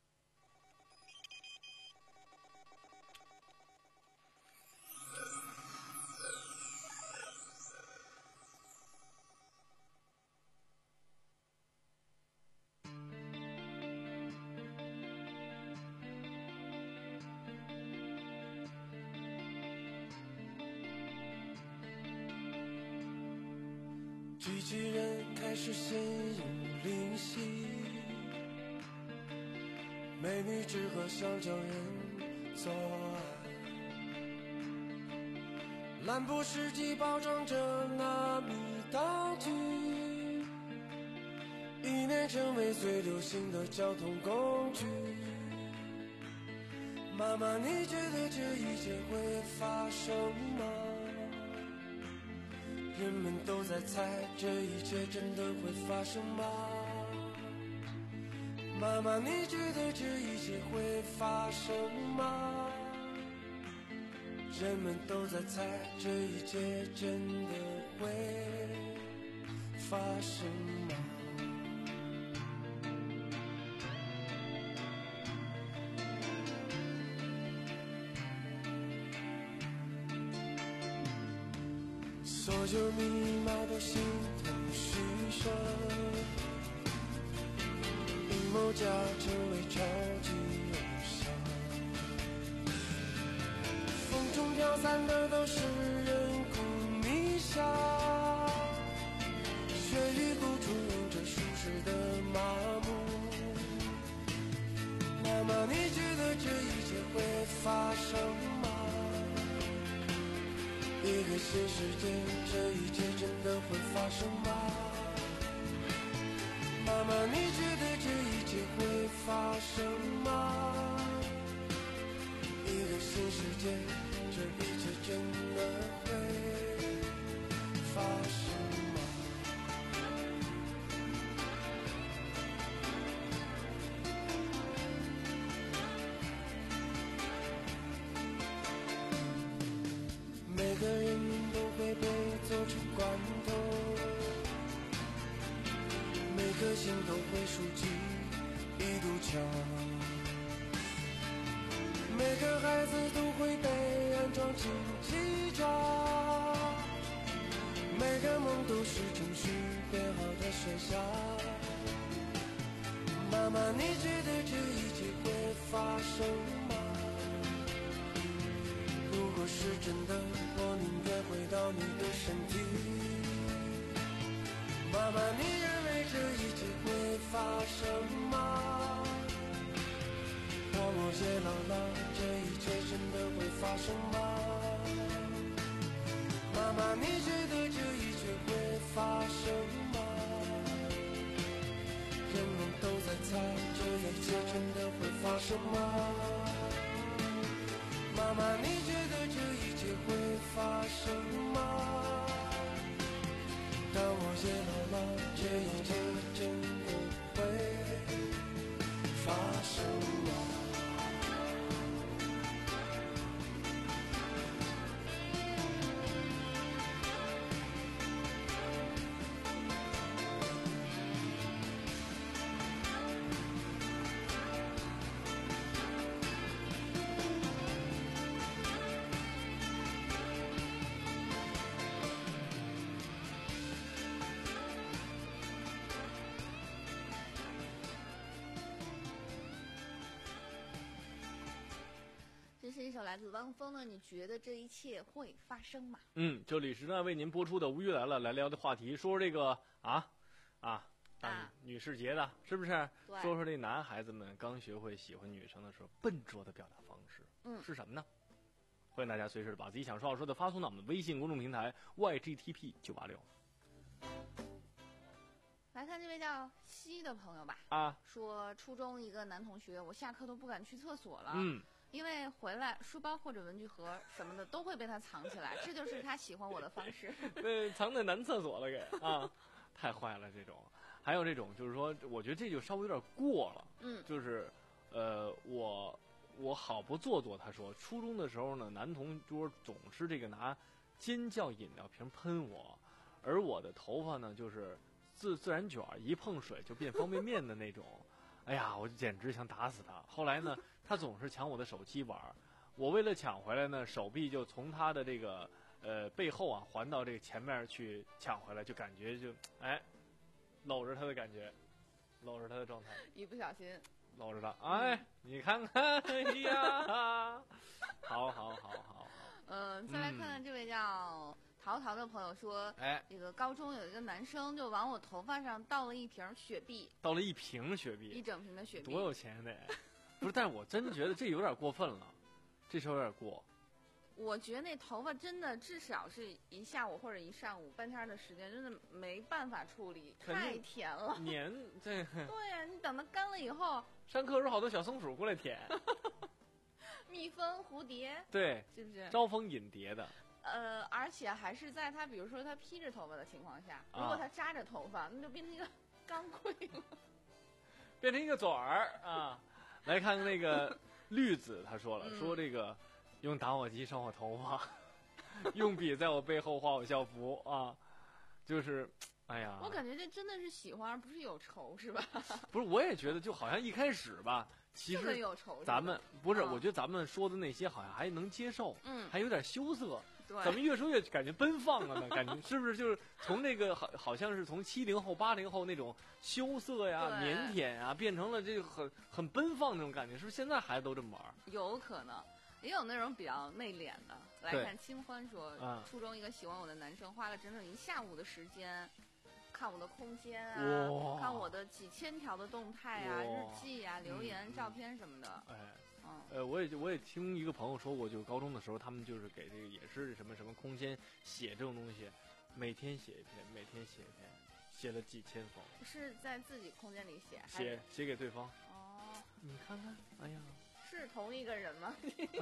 机器人开始显影灵犀，美女只和想叫人做爱，兰博世纪包装着纳米道具，一年成为最流行的交通工具。妈妈，你觉得这一切会发生吗？人们都在猜，这一切真的会发生吗？妈妈，你觉得这一切会发生吗？人们都在猜，这一切真的会发生吗？所有密码都形同虚设，阴谋家成为超级偶像，风中飘散的都是人骨迷香，血与骨充盈着舒适的麻木。妈妈，你觉得这一切会发生吗？一个新世界，这一切真的会发生吗？妈妈，你觉得这一切会发生吗？一个新世界，这一切真的会发生吗？每个人都会被做成罐头，每颗心都会竖起一堵墙，每个孩子都会被安装进机场，每个梦都是程序编好的设想。妈妈，你觉得这一切会发生吗？如果是真的，我宁愿回到你的身体。妈妈，你认为这一切会发生吗？当我也老了，这一切真的会发生吗？妈妈，你觉得这一切会发生吗？人们都在猜，这一切真的会发生吗？妈妈，你觉得这一切会发生吗？当我也老了，这一切是一首来自汪峰的《你觉得这一切会发生吗》。 嗯，这里是呢为您播出的《无语来了》，来聊的话题，说说这个啊啊。啊，女士节的，是不是？说说这男孩子们刚学会喜欢女生的时候，笨拙的表达方式， 嗯， 是什么呢？欢迎大家随时把自己想说要说的发送到我们的微信公众平台 Y G T P 九八六。 来看这位叫西的朋友吧。 啊， 说初中一个男同学，我下课都不敢去厕所了。 嗯。 因为回来书包或者文具盒什么的都会被他藏起来，这就是他喜欢我的方式。 对，藏在男厕所了给啊，太坏了这种。还有这种就是说，我觉得这就稍微有点过了。 嗯， 就是呃，我我好不做作。他说，初中的时候呢，男同桌总是这个拿尖叫饮料瓶喷我，而我的头发呢就是自自然卷，一碰水就变方便面的那种。哎呀，我就简直想打死他。后来呢，他总是抢我的手机玩，我为了抢回来呢，手臂就从他的这个呃背后啊环到这个前面去抢回来，就感觉就哎。搂着他的感觉，搂着他的状态， 一不小心搂着他，哎，嗯、你看看，哎呀，好好好好好。 嗯，再来看看这位叫陶陶的朋友说， 哎， 这个高中有一个男生就往我头发上倒了一瓶雪碧， 倒了一瓶雪碧， 一整瓶的雪碧， 多有钱得，不是？但是我真觉得这有点过分了，这时候有点过。 我觉得那头发真的至少是一下午或者一上午半天的时间，真的没办法处理，太甜了。 黏这。 对呀、啊，你等它干了以后， 上课时候好多小松鼠过来舔。 蜜蜂、蝴蝶， 对， 是不是招蜂引蝶的？ 呃，而且还是在他比如说他披着头发的情况下，如果他扎着头发，啊、那就变成一个钢盔了， 变成一个嘴儿啊！来看看那个绿子，他说了， 嗯、 说这个。用打火机烧我头发，用笔在我背后画我校服啊，就是，哎呀， 我感觉这真的是喜欢而不是有仇，是吧？ 不是，我也觉得就好像一开始吧，其实有仇， 咱们不是、 嗯， 我觉得咱们说的那些好像还能接受， 嗯， 还有点羞涩。 对， 怎么越说越感觉奔放了呢？感觉是不是就是从那个好好像是从七零后、八零后那种羞涩呀、腼腆呀，变成了这个很很奔放那种感觉？是不是现在孩子都这么玩？ 有可能。也有那种比较内敛的，来看清欢说， 啊、 初中一个喜欢我的男生花了整整一下午的时间，看我的空间啊，看我的几千条的动态啊、日记啊、留言、嗯、照片什么的。 哎， 嗯， 呃，我也我也听一个朋友说过，就高中的时候，他们就是给这个也是什么什么空间写这种东西，每天写一篇，每天写一篇，写了几千封。 是在自己空间里写， 写写给对方。 哦， 你看看，哎呀。 是同一个人吗？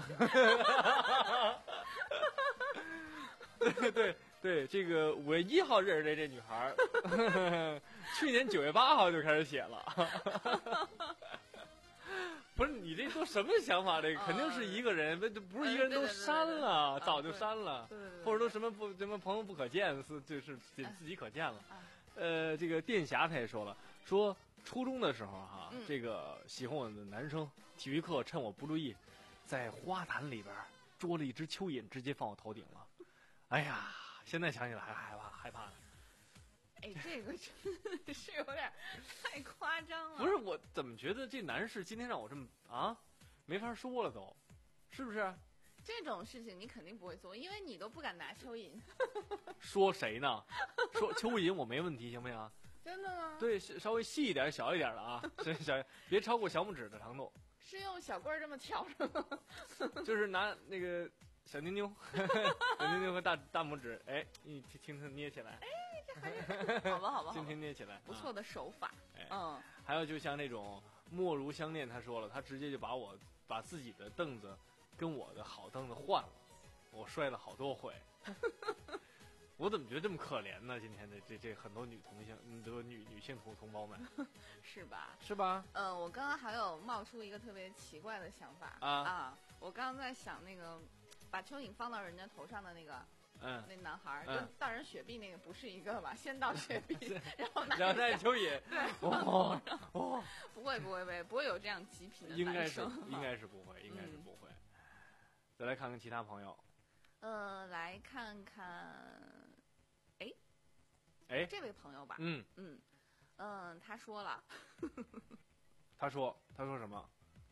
对对对，这个五月一号认识的这女孩，去年九月八号就开始写了。不是你这都什么想法？这肯定是一个人，不不是一个人都删了，早就删了，或者都什么不什么朋友不可见，是就是仅自己可见了。呃，这个电侠他也说了，说。初中的时候哈、啊嗯， 这个喜欢我的男生，体育课趁我不注意，在花坛里边捉了一只蚯蚓，直接放我头顶了。哎呀，现在想起来还害怕害怕呢。 哎，这个真的是有点太夸张了。 不是，我怎么觉得这男士今天让我这么啊，没法说了都，是不是？ 这种事情你肯定不会做，因为你都不敢拿蚯蚓。 说谁呢？说蚯蚓我没问题，行不行？ 真的吗？ 对，稍微细一点、小一点的啊，小别超过小拇指的长度。 是用小棍儿这么挑着吗？ 就是拿那个小妞妞，小妞妞和大大拇指，哎，你轻轻捏起来。 哎，这还是好吧，好吧， 轻轻捏起来， 不错的手法。 哎， 嗯。 还有就像那种莫如相恋，他说了，他直接就把我把自己的凳子跟我的好凳子换了，我摔了好多回。我怎么觉得这么可怜呢？今天的这这很多女同性，很多女女性同同胞们， 是吧？ 是吧？ 呃，我刚刚还有冒出一个特别奇怪的想法啊啊！我刚刚在想那个把蚯蚓放到人家头上的那个， 嗯， 那男孩， 嗯、 跟倒人雪碧那个不是一个吧？先倒雪碧，然后拿然后再蚯蚓， 对， 哦哦， 不会不会不会不会有这样极品的应该是男生， 应该是不会，应该是不会。嗯、再来看看其他朋友， 呃，来看看。哎， 哎， 这位朋友吧， 嗯嗯嗯，他说了， 他说他说什么？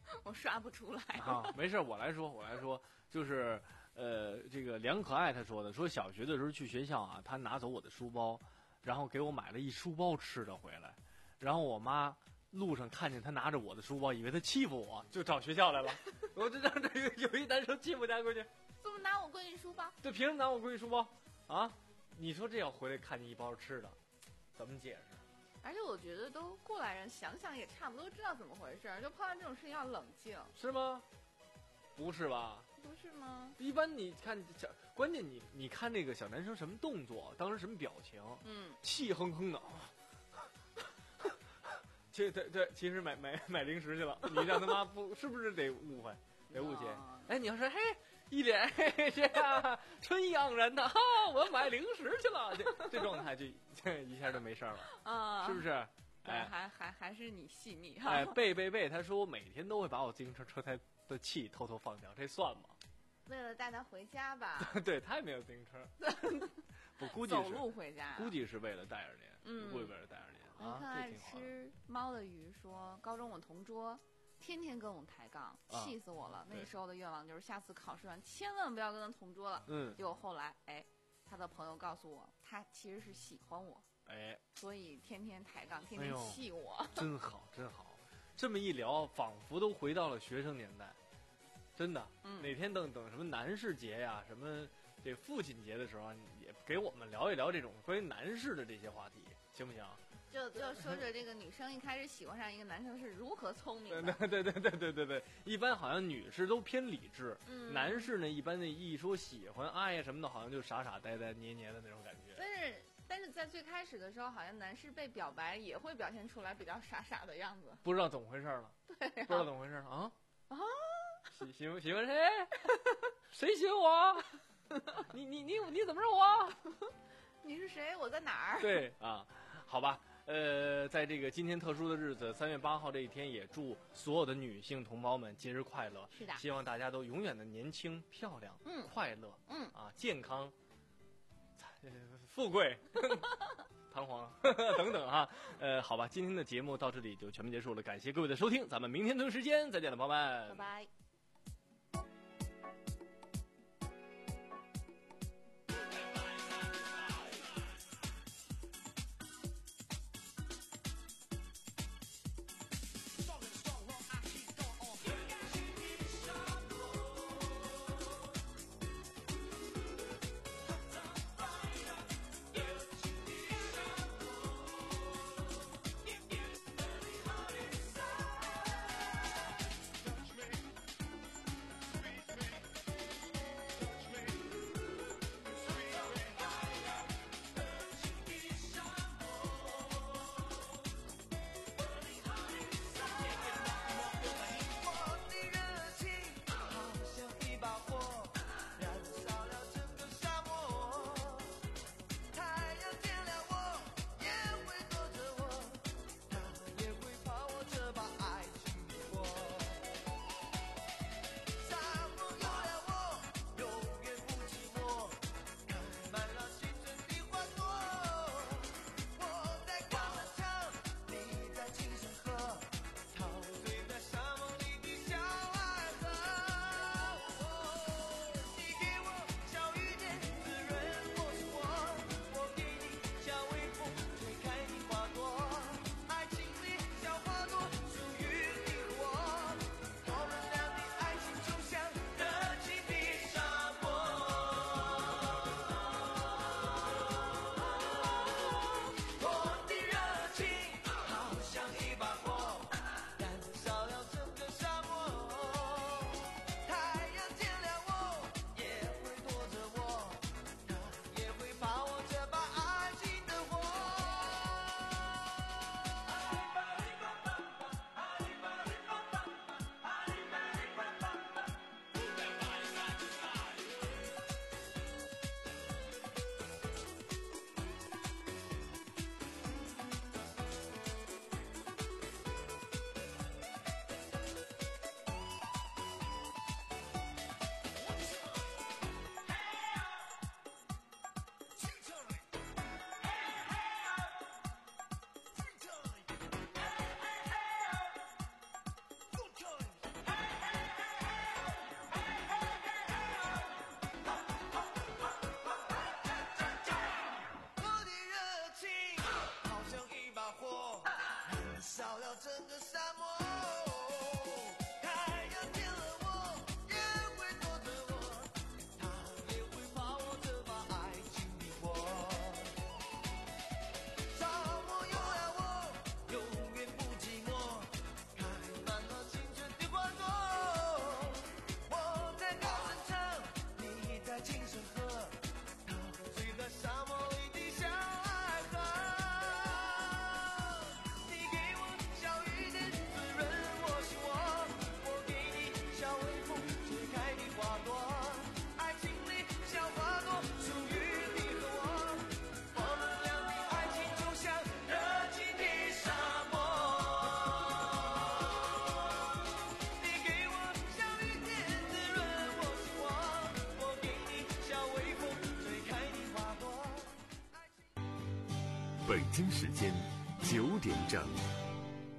我刷不出来。 啊，没事，我来说，我来说，就是呃，这个梁可爱他说的，说小学的时候去学校啊，他拿走我的书包，然后给我买了一书包吃的回来，然后我妈路上看见他拿着我的书包，以为他欺负我，就找学校来了。我就让这个有一男生欺负家闺女， 怎么拿我闺女书包？ 这凭什么拿我闺女书包啊？你说这要回来看见一包吃的，怎么解释？ 而且我觉得都过来人，想想也差不多知道怎么回事，就碰到这种事情要冷静， 是吗？不是吧？ 不是吗？ 一般你看小，关键你你看那个小男生什么动作，当时什么表情， 嗯， 气哼哼的。这对对，其实买买买零食去了，你让他妈不是不是得误会，得误解？哎，你要说嘿，一脸嘿这样春意盎然的哈，我买零食去了，这这状态就这一下就没事了， 啊， 是不是？ 哎，还还还是你细腻哈。 哎，贝贝贝，他说我每天都会把我自行车车胎的气偷偷放掉，这算吗？ 为了带他回家吧。 对，他也没有自行车，我估计是走路回家， 估计是为了带着您， 嗯， 为了带着您啊， 看爱这挺好的。 吃猫的鱼说，高中我同桌天天跟我们抬杠，气死我了。那时候的愿望就是下次考试完千万不要跟他同桌了。 嗯， 结果后来，哎，他的朋友告诉我，他其实是喜欢我， 哎， 所以天天抬杠，天天气我。 哎、真好，真好。这么一聊，仿佛都回到了学生年代。真的， 嗯， 哪天等等什么男士节呀，什么这父亲节的时候，也给我们聊一聊这种关于男士的这些话题，行不行？ 就就说着这个女生一开始喜欢上一个男生是如何聪明的。 对对对对对对对，一般好像女士都偏理智， 嗯， 男士呢一般的一说喜欢爱呀什么的，好像就傻傻呆呆捏捏的那种感觉。 但是但是在最开始的时候，好像男士被表白也会表现出来比较傻傻的样子， 不知道怎么回事了。 对、啊， 不知道怎么回事啊啊！ 喜喜欢喜欢谁？谁喜欢我？你你你你怎么认我？ 你是谁？我在哪儿？ 对啊，好吧。呃，在这个今天特殊的日子，三月八号这一天，也祝所有的女性同胞们节日快乐。 是的， 希望大家都永远的年轻、漂亮、 嗯， 快乐， 嗯啊，健康、呃、富贵、堂皇等等哈。呃，好吧，今天的节目到这里就全部结束了，感谢各位的收听，咱们明天同一时间再见了，朋友们， 拜拜。 了整个沙漠。太阳见了我也会躲着我，它也会怕我这把爱情的火。沙漠有了我永远不寂寞，开满了青春的花朵。我在高声唱，你在轻声和，陶醉在沙漠里的小孩子。你给我小雨点滋润我心窝，我给你小微风吹开的花朵。爱情里小花朵属于你和我，我们俩的爱情就像热情的沙漠。你给我小雨点滋润我心窝，我给你小微风吹开的花朵。 北京时间九点整。